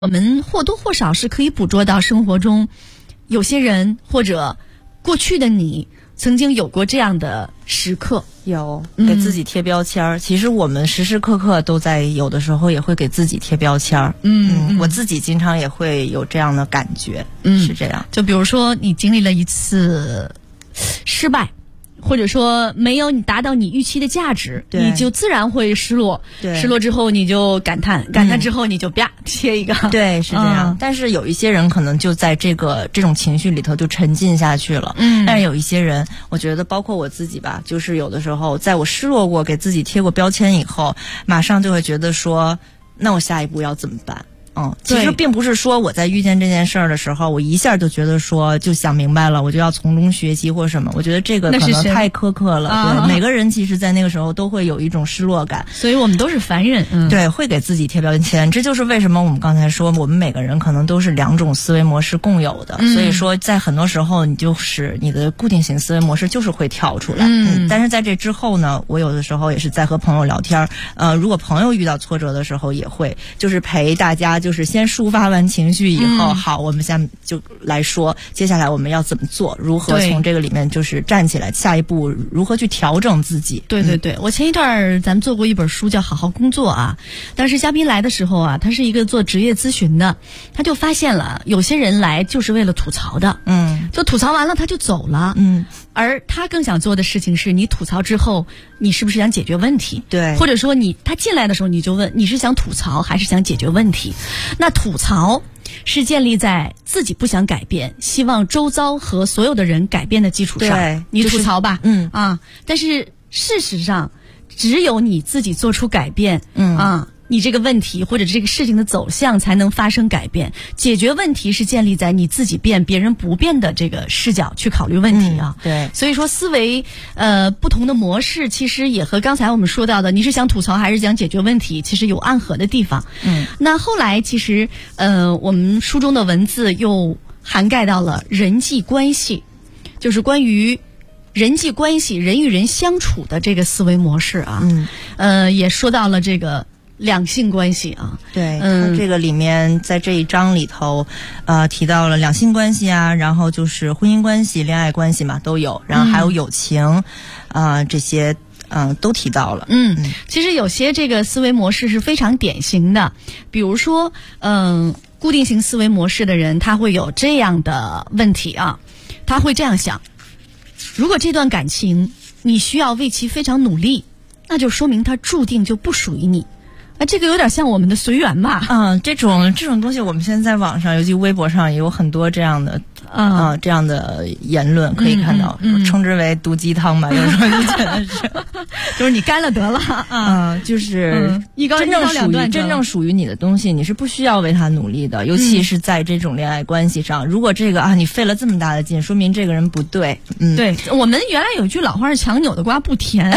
我们或多或少是可以捕捉到生活中有些人或者过去的你曾经有过这样的时刻。 有给自己贴标签其实我们时时刻刻都在有的时候也会给自己贴标签我自己经常也会有这样的感觉是这样。 就比如说你经历了一次失败，或者说没有你达到你预期的价值，你就自然会失落。失落之后你就感叹之后你就啪贴一个。 对，是这样。但是有一些人可能就在这种情绪里头就沉浸下去了。但是有一些人，我觉得包括我自己吧，就是有的时候在我失落过，给自己贴过标签以后，马上就会觉得说，那我下一步要怎么办？其实并不是说我在遇见这件事儿的时候，我一下就觉得说就想明白了，我就要从中学习或什么。我觉得这个可能太苛刻了。对，每个人其实在那个时候都会有一种失落感， 所以我们都是凡人。 对，会给自己贴标签。这就是为什么我们刚才说，我们每个人可能都是两种思维模式共有的。所以说，在很多时候，你的固定型思维模式就是会跳出来。但是在这之后呢，我有的时候也是在和朋友聊天。如果朋友遇到挫折的时候，也会就是陪大家。就是先抒发完情绪以后，好，我们下面就来说，接下来我们要怎么做，如何从这个里面就是站起来，下一步如何去调整自己。 对对对，我前一段咱们做过一本书叫《好好工作》啊，当时嘉宾来的时候啊，他是一个做职业咨询的，他就发现了有些人来就是为了吐槽的，就吐槽完了他就走了，而他更想做的事情是你吐槽之后，你是不是想解决问题？ 对， 或者说他进来的时候你就问你是想吐槽还是想解决问题？那吐槽是建立在自己不想改变，希望周遭和所有的人改变的基础上。 对， 你吐槽吧，但是事实上，只有你自己做出改变，你这个问题或者这个事情的走向才能发生改变。解决问题是建立在你自己变，别人不变的这个视角去考虑问题啊。 对， 所以说思维不同的模式，其实也和刚才我们说到的，你是想吐槽还是想解决问题，其实有暗合的地方。那后来其实我们书中的文字又涵盖到了人际关系，就是关于人际关系，人与人相处的这个思维模式啊。也说到了这个两性关系啊。 对，它这个里面在这一章里头提到了两性关系啊，然后就是婚姻关系、恋爱关系嘛都有，然后还有友情这些都提到了。 其实有些这个思维模式是非常典型的，比如说固定型思维模式的人，他会有这样的问题啊，他会这样想：如果这段感情你需要为其非常努力，那就说明它注定就不属于你。这个有点像我们的随缘吧。 这种东西我们现在在网上，尤其微博上也有很多这样的这样的言论可以看到，称之为毒鸡汤吧，有时候就觉得是就是你干了得了就是真正属于你的东西，你是不需要为他努力的，尤其是在这种恋爱关系上。如果这个你费了这么大的劲，说明这个人不对。 对，我们原来有一句老话是强扭的瓜不甜。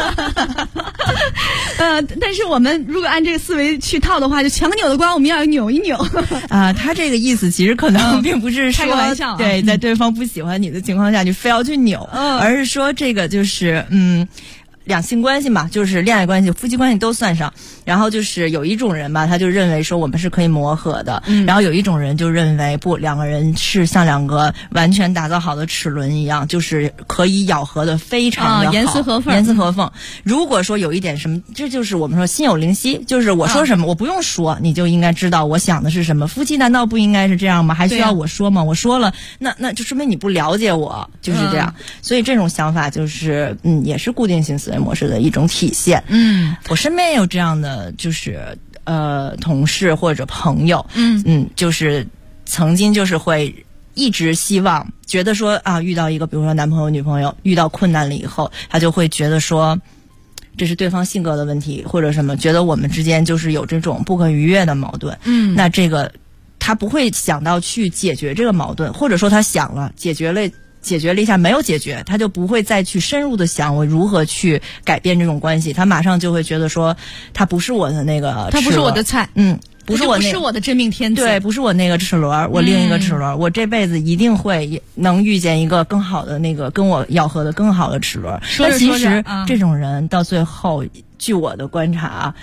但是我们如果按这个思维去套的话，就强扭的瓜我们要扭一扭。 他这个意思其实可能并不是说开个玩笑， 对，在对方不喜欢你的情况下，你非要去扭，而是说这个就是两性关系嘛，就是恋爱关系、夫妻关系都算上。然后就是有一种人吧，他就认为说我们是可以磨合的，然后有一种人就认为不，两个人是像两个完全打造好的齿轮一样，就是可以咬合的非常的好， 严丝合缝。 如果说有一点什么，这就是我们说心有灵犀，就是我说什么我不用说，你就应该知道我想的是什么。夫妻难道不应该是这样吗？还需要我说吗？我说了，那就说明你不了解我，就是这样。所以这种想法就是也是固定型思维模式的一种体现。我身边也有这样的就是同事或者朋友，就是曾经就是会一直希望觉得说遇到一个比如说男朋友女朋友遇到困难了以后，他就会觉得说这是对方性格的问题或者什么，觉得我们之间就是有这种不可逾越的矛盾。那这个他不会想到去解决这个矛盾，或者说他想了解决了一下没有解决，他就不会再去深入的想我如何去改变这种关系，他马上就会觉得说他不是我的那个， 他不是我的菜，不是我的真命天子， 对，不是我那个齿轮，我另一个齿轮，我这辈子一定会能遇见一个更好的那个跟我咬合的更好的齿轮。但其实这种人到最后，据我的观察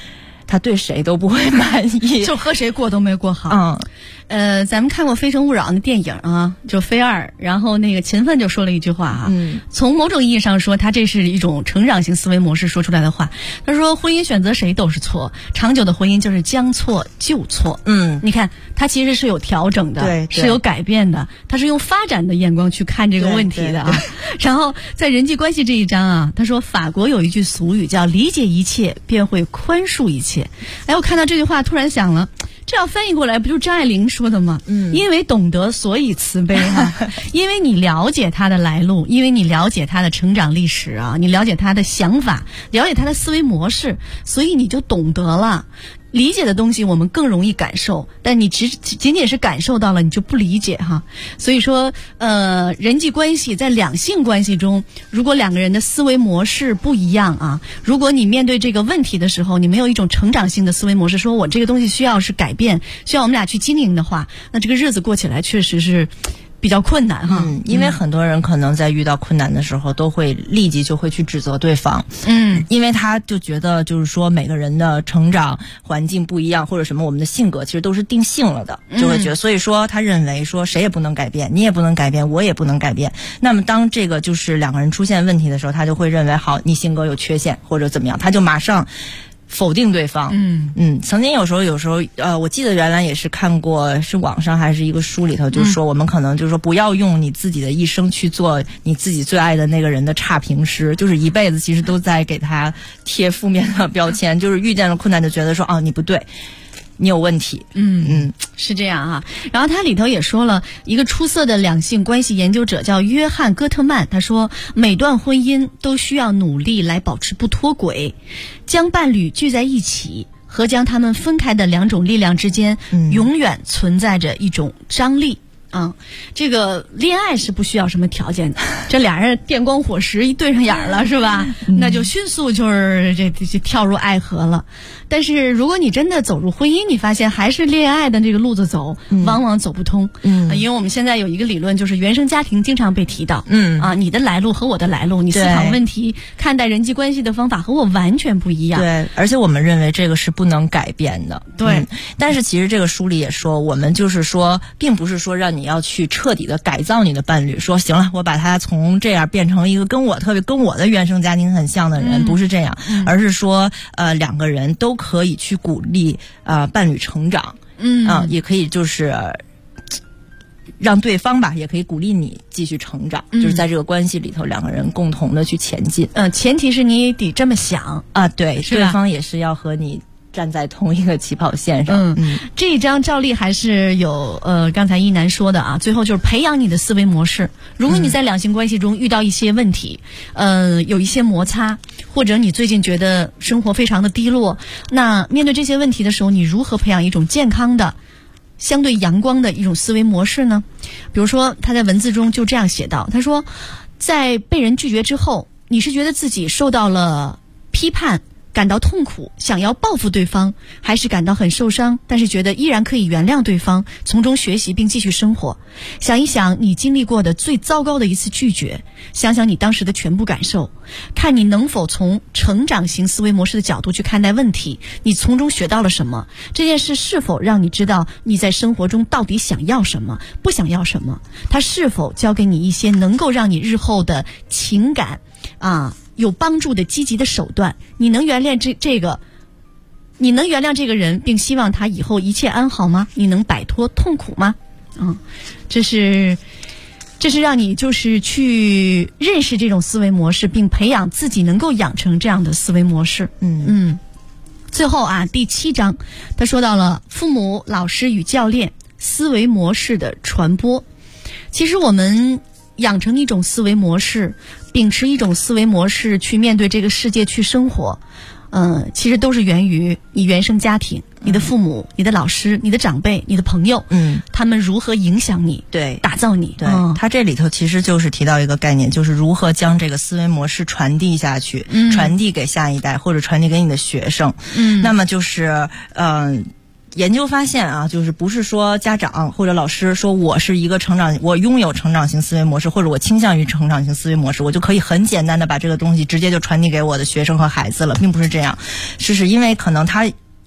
他对谁都不会满意， 就和谁过都没过好。咱们看过《非诚勿扰》的电影啊，就菲二，然后那个秦奋就说了一句话啊，从某种意义上说，他这是一种成长型思维模式说出来的话。他说，婚姻选择谁都是错，长久的婚姻就是将错就错。你看他其实是有调整的， 对， 是有改变的，他是用发展的眼光去看这个问题的啊。然后在人际关系这一章啊，他说法国有一句俗语叫理解一切便会宽恕一切。我看到这句话突然想了，这要翻译过来不就是张爱玲说的吗？因为懂得所以慈悲哈，因为你了解他的来路，因为你了解他的成长历史啊，你了解他的想法，了解他的思维模式，所以你就懂得了。理解的东西我们更容易感受，但你仅仅是感受到了，你就不理解哈。所以说人际关系在两性关系中，如果两个人的思维模式不一样啊，如果你面对这个问题的时候，你没有一种成长性的思维模式，说我这个东西需要是改变，需要我们俩去经营的话，那这个日子过起来确实是比较困难哈。 因为很多人可能在遇到困难的时候都会立即就会去指责对方，因为他就觉得就是说每个人的成长环境不一样，或者什么我们的性格其实都是定性了的，就会觉得所以说他认为说谁也不能改变，你也不能改变，我也不能改变。那么当这个就是两个人出现问题的时候，他就会认为好，你性格有缺陷或者怎么样，他就马上否定对方。曾经有时候我记得原来也是看过，是网上还是一个书里头，就是说我们可能就是说不要用你自己的一生去做你自己最爱的那个人的差评师，就是一辈子其实都在给他贴负面的标签，就是遇见了困难就觉得说你不对，你有问题。 是这样啊。然后他里头也说了一个出色的两性关系研究者叫约翰·戈特曼，他说每段婚姻都需要努力来保持不脱轨，将伴侣聚在一起和将他们分开的两种力量之间永远存在着一种张力。这个恋爱是不需要什么条件的，这俩人电光火石一对上眼了是吧？那就迅速就是这跳入爱河了。但是如果你真的走入婚姻，你发现还是恋爱的这个路子走，往往走不通。因为我们现在有一个理论，就是原生家庭经常被提到。你的来路和我的来路，你思考问题、看待人际关系的方法和我完全不一样。 对，而且我们认为这个是不能改变的。 对， 但是其实这个书里也说，我们就是说，并不是说让你要去彻底的改造你的伴侣，说行了，我把他从这样变成一个跟我的原生家庭很像的人，不是这样，而是说两个人都可以去鼓励伴侣成长，也可以就是让对方吧，也可以鼓励你继续成长，就是在这个关系里头，两个人共同的去前进。 前提是你也得这么想啊，对，对方也是要和你站在同一个起跑线上。 这一章照例还是有刚才一楠说的啊，最后就是培养你的思维模式。如果你在两性关系中遇到一些问题，有一些摩擦，或者你最近觉得生活非常的低落，那面对这些问题的时候，你如何培养一种健康的相对阳光的一种思维模式呢？比如说他在文字中就这样写道，他说在被人拒绝之后，你是觉得自己受到了批判，感到痛苦，想要报复对方，还是感到很受伤，但是觉得依然可以原谅对方，从中学习并继续生活。想一想你经历过的最糟糕的一次拒绝，想想你当时的全部感受，看你能否从成长型思维模式的角度去看待问题，你从中学到了什么，这件事是否让你知道你在生活中到底想要什么，不想要什么，它是否教给你一些能够让你日后的情感有帮助的积极的手段。你能原谅你能原谅这个人，并希望他以后一切安好吗？你能摆脱痛苦吗？这是让你就是去认识这种思维模式，并培养自己能够养成这样的思维模式。最后第7章他说到了父母、老师与教练思维模式的传播。其实我们养成一种思维模式，秉持一种思维模式去面对这个世界去生活，其实都是源于你原生家庭，你的父母、你的老师、你的长辈、你的朋友，他们如何影响你， 对， 打造你。 对，他这里头其实就是提到一个概念，就是如何将这个思维模式传递下去，传递给下一代，或者传递给你的学生。那么就是研究发现就是不是说家长或者老师说我是一个我拥有成长型思维模式，或者我倾向于成长型思维模式，我就可以很简单的把这个东西直接就传递给我的学生和孩子了，并不是这样。是因为可能他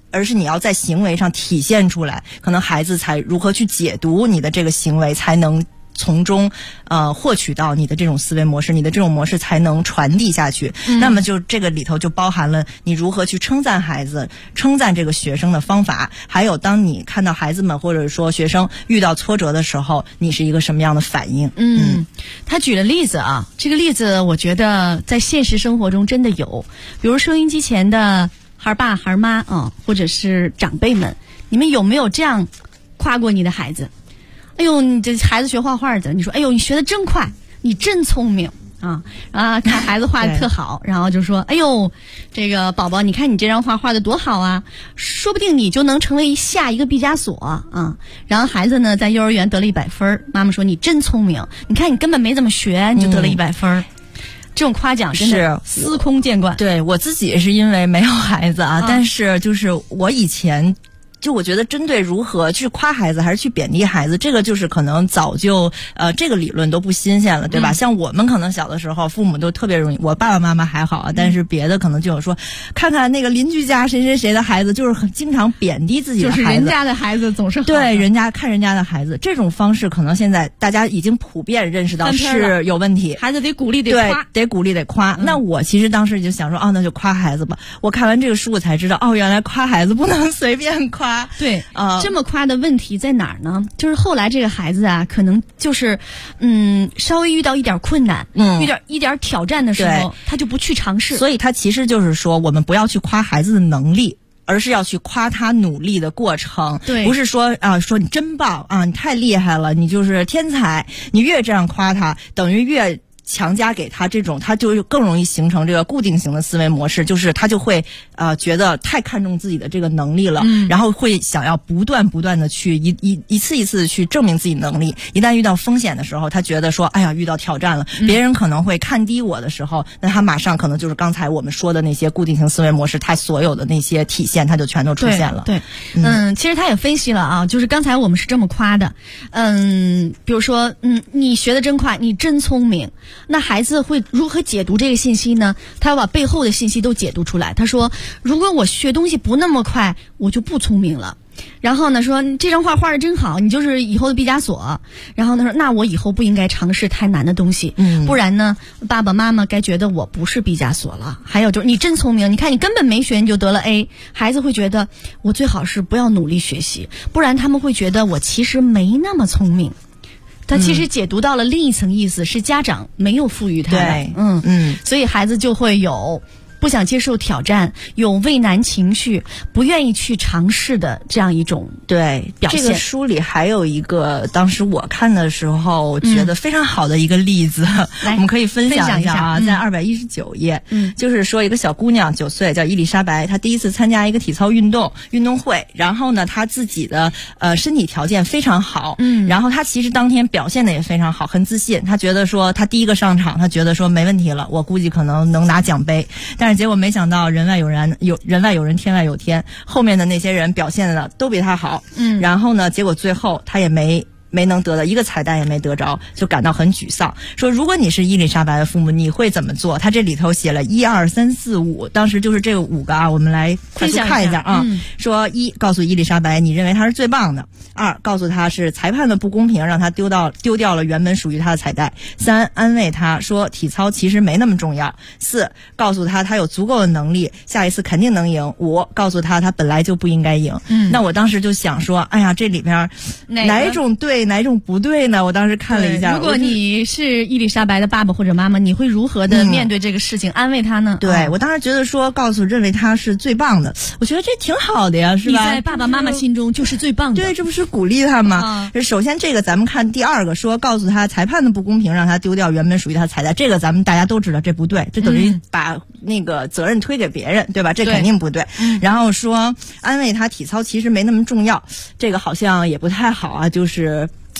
而是你要在行为上体现出来，可能孩子才如何去解读你的这个行为，才能从中获取到你的这种思维模式，你的这种模式才能传递下去。那么就这个里头就包含了你如何去称赞孩子，称赞这个学生的方法，还有当你看到孩子们或者说学生遇到挫折的时候，你是一个什么样的反应。 他举了例子啊，这个例子我觉得在现实生活中真的有，比如收音机前的孩爸孩妈啊，或者是长辈们，你们有没有这样夸过你的孩子？哎呦，你这孩子学画画的，你说哎呦你学得真快，你真聪明啊！看孩子画得特好，然后就说哎呦这个宝宝，你看你这张画画得多好啊，说不定你就能成为下一个毕加索啊！然后孩子呢在幼儿园得了100分，妈妈说你真聪明，你看你根本没怎么学，你就得了100分。这种夸奖真的司空见惯。 对，我自己也是因为没有孩子啊，但是就是我以前就我觉得针对如何去夸孩子还是去贬低孩子，这个就是可能早就这个理论都不新鲜了，对吧？像我们可能小的时候父母都特别容易，我爸爸妈妈还好啊，但是别的可能就有说看看那个邻居家谁谁谁的孩子，就是很经常贬低自己的孩子， 就是人家的孩子总是好的， 对，人家看人家的孩子，这种方式可能现在大家已经普遍认识到是有问题， 孩子得鼓励得夸， 对，得鼓励得夸。那我其实当时就想说那就夸孩子吧。我看完这个书我才知道原来夸孩子不能随便夸。 对，这么夸的问题在哪儿呢？就是后来这个孩子啊，可能就是稍微遇到一点困难，一点挑战的时候，他就不去尝试。 所以他其实就是说，我们不要去夸孩子的能力，而是要去夸他努力的过程。 对， 不是说说你真棒啊，你太厉害了，你就是天才。你越这样夸他，等于越强加给他这种，他就更容易形成这个固定型的思维模式，就是他就会觉得太看重自己的这个能力了，然后会想要不断的去一次一次去证明自己能力。一旦遇到风险的时候，他觉得说哎呀遇到挑战了，别人可能会看低我的时候，那他马上可能就是刚才我们说的那些固定型思维模式，他所有的那些体现，他就全都出现了。 对，其实他也分析了啊，就是刚才我们是这么夸的，比如说你学得真快，你真聪明。那孩子会如何解读这个信息呢？他要把背后的信息都解读出来。他说如果我学东西不那么快，我就不聪明了。然后呢说这张画画得真好，你就是以后的毕加索。然后他说那我以后不应该尝试太难的东西，不然呢爸爸妈妈该觉得我不是毕加索了。还有就是你真聪明，你看你根本没学你就得了 A， 孩子会觉得我最好是不要努力学习，不然他们会觉得我其实没那么聪明。他其实解读到了另一层意思，是家长没有赋予他的，所以孩子就会有不想接受挑战，有畏难情绪，不愿意去尝试的这样一种表现。 这个书里还有一个当时我看的时候觉得非常好的一个例子，我们可以分享一下啊，在219页，就是说一个小姑娘9岁叫伊丽莎白，她第一次参加一个体操运动会，然后呢她自己的身体条件非常好，然后她其实当天表现的也非常好，很自信，她觉得说她第一个上场，她觉得说没问题了，我估计可能能拿奖杯，但是结果没想到人外有人，天外有天，后面的那些人表现的都比他好，然后呢结果最后他也没能得到一个彩蛋，也没得着，就感到很沮丧，说如果你是伊丽莎白的父母，你会怎么做？他这里头写了1、2、3、4、5，当时就是这个5个啊，我们来快速看一下啊。说1，告诉伊丽莎白你认为她是最棒的；2，告诉她是裁判的不公平让她丢掉了原本属于她的彩带；3，安慰她说体操其实没那么重要；4，告诉她有足够的能力，下一次肯定能赢；5，告诉她本来就不应该赢。那我当时就想说，哎呀，这里边哪一种对哪一种不对呢？我当时看了一下， 如果你是伊丽莎白的爸爸或者妈妈，你会如何的面对这个事情，安慰他呢？ 对，我当时觉得说认为他是最棒的，我觉得这挺好的呀，是吧？ 你在爸爸妈妈心中就是最棒的。 对，这不是鼓励他吗？首先这个咱们看第2个，说告诉他裁判的不公平让他丢掉原本属于他的彩带，这个咱们大家都知道这不对，这等于把那个责任推给别人，对吧？这肯定不对。然后说安慰他体操其实没那么重要，这个好像也不太好啊，就是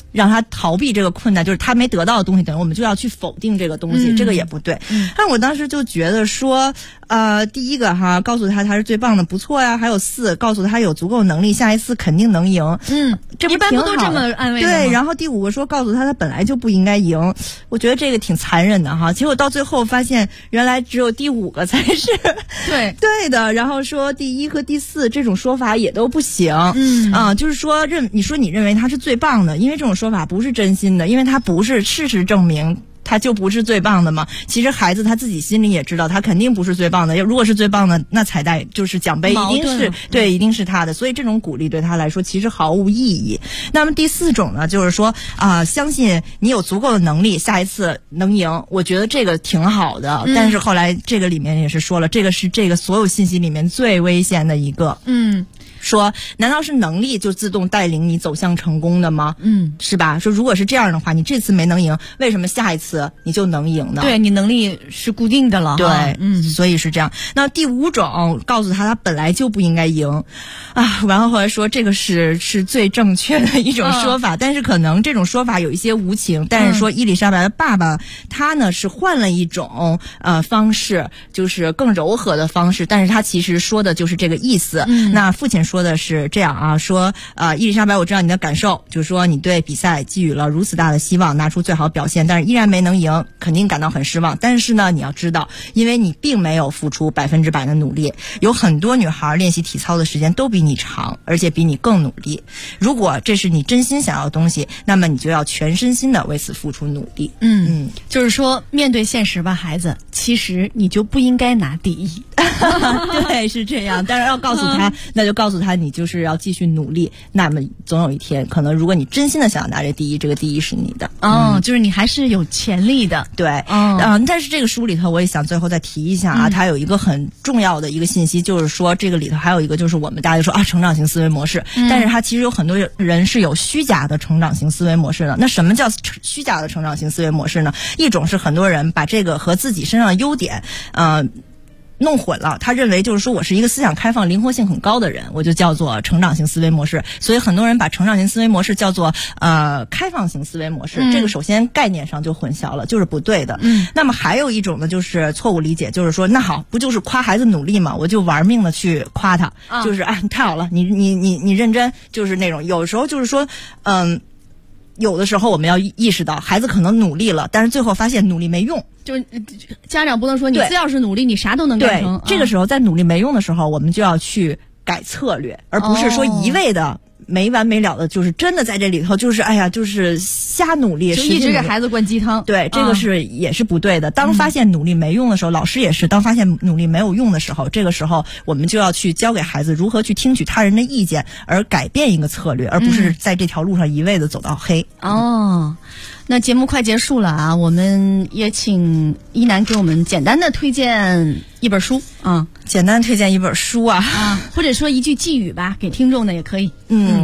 让他逃避这个困难，就是他没得到的东西，等于我们就要去否定这个东西，这个也不对。但我当时就觉得说，第一个哈，告诉他是最棒的，不错呀。还有4，告诉他有足够能力，下一次肯定能赢。这不一般不都这么安慰的吗？ 对，然后第5个说，告诉他本来就不应该赢。我觉得这个挺残忍的哈。结果到最后发现，原来只有第5个才是对的。然后说第1和第4这种说法也都不行。就是说你认为他是最棒的，因为这种说法不是真心的，因为他不是事实证明他就不是最棒的嘛。其实孩子他自己心里也知道，他肯定不是最棒的。如果是最棒的，那彩带就是奖杯一定是他的。所以这种鼓励对他来说其实毫无意义。那么第4种呢，就是说相信你有足够的能力，下一次能赢。我觉得这个挺好的。但是后来这个里面也是说了，这个是这个所有信息里面最危险的一个。说难道是能力就自动带领你走向成功的吗？是吧？说如果是这样的话，你这次没能赢，为什么下一次你就能赢呢？ 对，你能力是固定的了。 对，所以是这样。那第5种，告诉他本来就不应该赢然后后来说这个是最正确的一种说法，但是可能这种说法有一些无情。但是说伊丽莎白的爸爸他呢是换了一种方式，就是更柔和的方式，但是他其实说的就是这个意思。那父亲说的是这样说伊丽莎白，我知道你的感受，就是说你对比赛寄予了如此大的希望，拿出最好表现，但是依然没能赢，肯定感到很失望。但是呢，你要知道，因为你并没有付出100%的努力，有很多女孩练习体操的时间都比你长，而且比你更努力。如果这是你真心想要的东西，那么你就要全身心的为此付出努力。 就是说面对现实吧，孩子，其实你就不应该拿第一。 对，是这样。但是要告诉他，那就告诉他你就是要继续努力。那么总有一天，可能如果你真心的想要拿这第一，这个第一是你的。 就是你还是有潜力的。 对，但是这个书里头，我也想最后再提一下它有一个很重要的一个信息，就是说这个里头还有一个就是我们大家就说成长型思维模式，但是它其实有很多人是有虚假的成长型思维模式的。那什么叫虚假的成长型思维模式呢？一种是很多人把这个和自己身上的优点弄混了，他认为就是说我是一个思想开放、灵活性很高的人，我就叫做成长型思维模式。所以很多人把成长型思维模式叫做开放型思维模式，这个首先概念上就混淆了，就是不对的。那么还有一种呢，就是错误理解，就是说那好，不就是夸孩子努力吗？我就玩命的去夸他，就是你太好了，你认真，就是那种有时候就是说有的时候我们要意识到孩子可能努力了，但是最后发现努力没用。 就是家长不能说你只要是努力你啥都能干成。 这个时候在努力没用的时候，我们就要去改策略，而不是说一味的没完没了的，就是真的在这里头就是就是瞎努力， 就一直给孩子灌鸡汤。 对，这个也是不对的。当发现努力没用的时候，老师也是，当发现努力没有用的时候，这个时候我们就要去教给孩子如何去听取他人的意见，而改变一个策略，而不是在这条路上一味的走到黑。 那节目快结束了啊，我们也请一楠给我们简单的推荐一本书简单推荐一本书或者说一句寄语吧，给听众的也可以。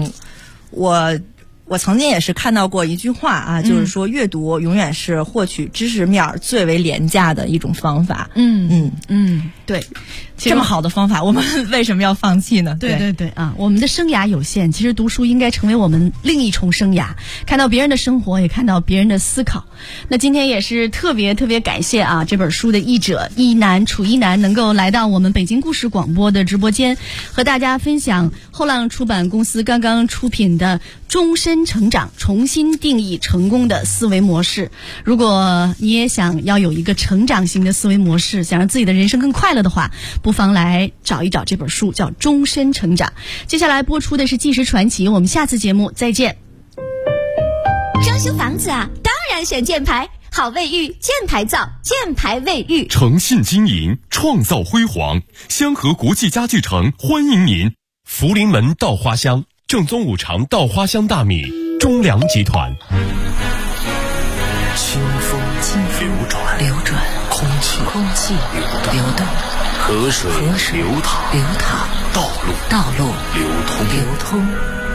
我曾经也是看到过一句话就是说阅读永远是获取知识面最为廉价的一种方法。 对， 这么好的方法，我们为什么要放弃呢？ 对我们的生涯有限，其实读书应该成为我们另一重生涯，看到别人的生活，也看到别人的思考。那今天也是特别感谢这本书的译者楚一楠能够来到我们北京故事广播的直播间，和大家分享后浪出版公司刚刚出品的终身成长，重新定义成功的思维模式。如果你也想要有一个成长型的思维模式，想让自己的人生更快乐的话，不妨来找一找这本书，叫《终身成长》。接下来播出的是纪实传奇，我们下次节目再见。 装修房子当然选箭牌，好卫浴箭牌造，箭牌卫浴， 诚信经营，创造辉煌。香河国际家具城欢迎您。福临门稻花香，正宗五常稻花香大米，中粮集团。 清风流转，空气流动，河水流淌，道路流通。